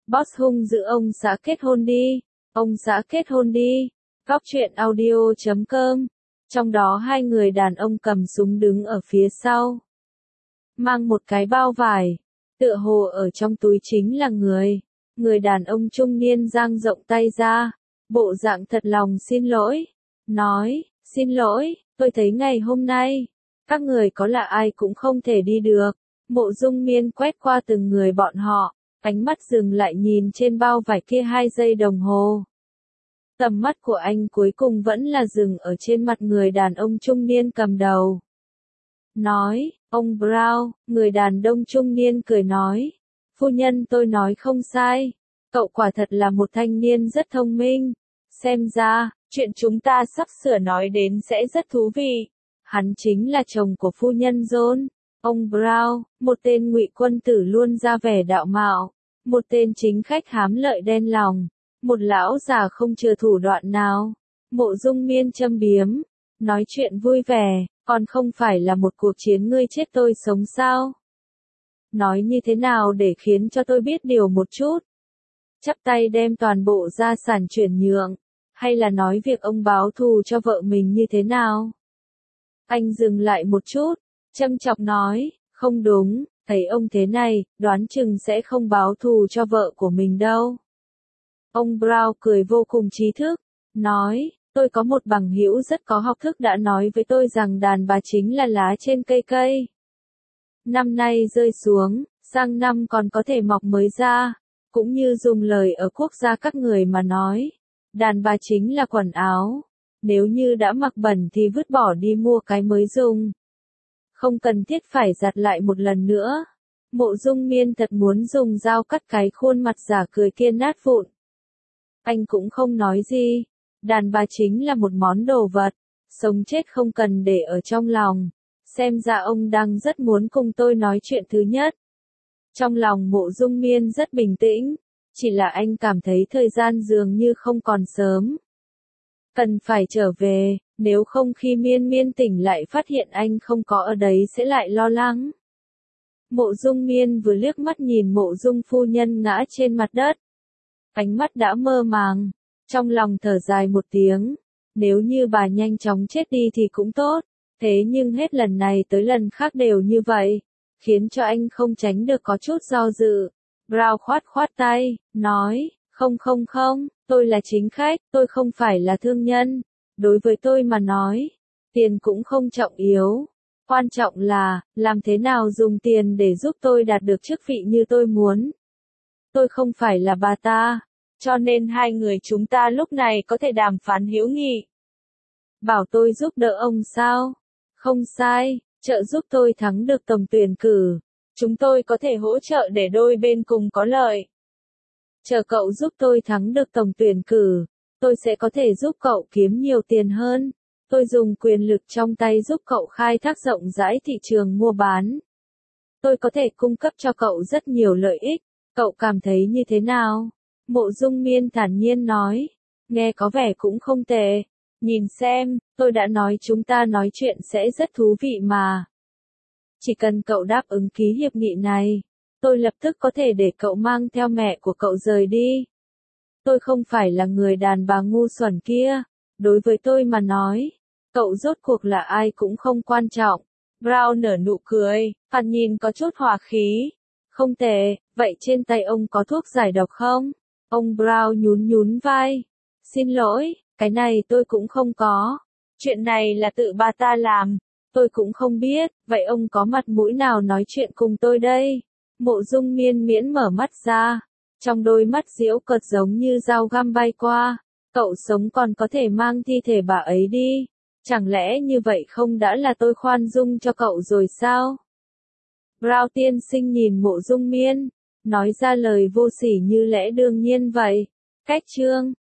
Boss hung dữ ông xã kết hôn đi. Ông xã kết hôn đi. Góc truyện audio.com. Trong đó hai người đàn ông cầm súng đứng ở phía sau. Mang một cái bao vải. Tựa hồ ở trong túi chính là người. Người đàn ông trung niên dang rộng tay ra. Bộ dạng thật lòng xin lỗi. Nói, xin lỗi, tôi thấy ngày hôm nay, các người có là ai cũng không thể đi được. Mộ Dung Miên quét qua từng người bọn họ, ánh mắt dừng lại nhìn trên bao vải kia 2 giây đồng hồ. Tầm mắt của anh cuối cùng vẫn là dừng ở trên mặt người đàn ông trung niên cầm đầu. Nói, ông Brown, người đàn ông trung niên cười nói. Phu nhân tôi nói không sai. Cậu quả thật là một thanh niên rất thông minh. Xem ra, chuyện chúng ta sắp sửa nói đến sẽ rất thú vị. Hắn chính là chồng của phu nhân John. Ông Brown, một tên ngụy quân tử luôn ra vẻ đạo mạo. Một tên chính khách hám lợi đen lòng. Một lão già không chừa thủ đoạn nào. Mộ Dung Miên châm biếm. Nói chuyện vui vẻ, còn không phải là một cuộc chiến ngươi chết tôi sống sao? Nói như thế nào để khiến cho tôi biết điều một chút? Chắp tay đem toàn bộ gia sản chuyển nhượng, hay là nói việc ông báo thù cho vợ mình như thế nào? Anh dừng lại một chút, châm chọc nói, không đúng, thấy ông thế này, đoán chừng sẽ không báo thù cho vợ của mình đâu. Ông Brown cười vô cùng trí thức, nói, tôi có một bằng hữu rất có học thức đã nói với tôi rằng đàn bà chính là lá trên cây cây. Năm nay rơi xuống, sang năm còn có thể mọc mới ra. Cũng như dùng lời ở quốc gia các người mà nói, đàn bà chính là quần áo, nếu như đã mặc bẩn thì vứt bỏ đi mua cái mới dùng. Không cần thiết phải giặt lại một lần nữa. Mộ Dung Miên thật muốn dùng dao cắt cái khuôn mặt giả cười kia nát vụn. Anh cũng không nói gì, đàn bà chính là một món đồ vật, sống chết không cần để ở trong lòng. Xem ra ông đang rất muốn cùng tôi nói chuyện thứ nhất. Trong lòng Mộ Dung Miên rất bình tĩnh, chỉ là anh cảm thấy thời gian dường như không còn sớm. Cần phải trở về, nếu không khi Miên tỉnh lại phát hiện anh không có ở đấy sẽ lại lo lắng. Mộ Dung Miên vừa liếc mắt nhìn Mộ Dung phu nhân ngã trên mặt đất. Ánh mắt đã mơ màng, trong lòng thở dài một tiếng, nếu như bà nhanh chóng chết đi thì cũng tốt, thế nhưng hết lần này tới lần khác đều như vậy. Khiến cho anh không tránh được có chút do dự. Brown khoát tay, nói, không, tôi là chính khách, tôi không phải là thương nhân. Đối với tôi mà nói, tiền cũng không trọng yếu. Quan trọng là, làm thế nào dùng tiền để giúp tôi đạt được chức vị như tôi muốn. Tôi không phải là bà ta, cho nên hai người chúng ta lúc này có thể đàm phán hữu nghị. Bảo tôi giúp đỡ ông sao? Không sai. Trợ giúp tôi thắng được tổng tuyển cử. Chúng tôi có thể hỗ trợ để đôi bên cùng có lợi. Chờ cậu giúp tôi thắng được tổng tuyển cử, tôi sẽ có thể giúp cậu kiếm nhiều tiền hơn. Tôi dùng quyền lực trong tay giúp cậu khai thác rộng rãi thị trường mua bán. Tôi có thể cung cấp cho cậu rất nhiều lợi ích. Cậu cảm thấy như thế nào? Mộ Dung Miên thản nhiên nói. Nghe có vẻ cũng không tệ. Nhìn xem, tôi đã nói chúng ta nói chuyện sẽ rất thú vị mà. Chỉ cần cậu đáp ứng ký hiệp nghị này, tôi lập tức có thể để cậu mang theo mẹ của cậu rời đi. Tôi không phải là người đàn bà ngu xuẩn kia, đối với tôi mà nói, cậu rốt cuộc là ai cũng không quan trọng. Brown nở nụ cười, thoạt nhìn có chút hòa khí. Không tệ, vậy trên tay ông có thuốc giải độc không? Ông Brown nhún vai. Xin lỗi. Cái này tôi cũng không có. Chuyện này là tự bà ta làm. Tôi cũng không biết, vậy ông có mặt mũi nào nói chuyện cùng tôi đây? Mộ Dung Miên miễn mở mắt ra. Trong đôi mắt giễu cợt giống như dao găm bay qua. Cậu sống còn có thể mang thi thể bà ấy đi. Chẳng lẽ như vậy không đã là tôi khoan dung cho cậu rồi sao? Brown tiên sinh nhìn Mộ Dung Miên. Nói ra lời vô sỉ như lẽ đương nhiên vậy. Cách chương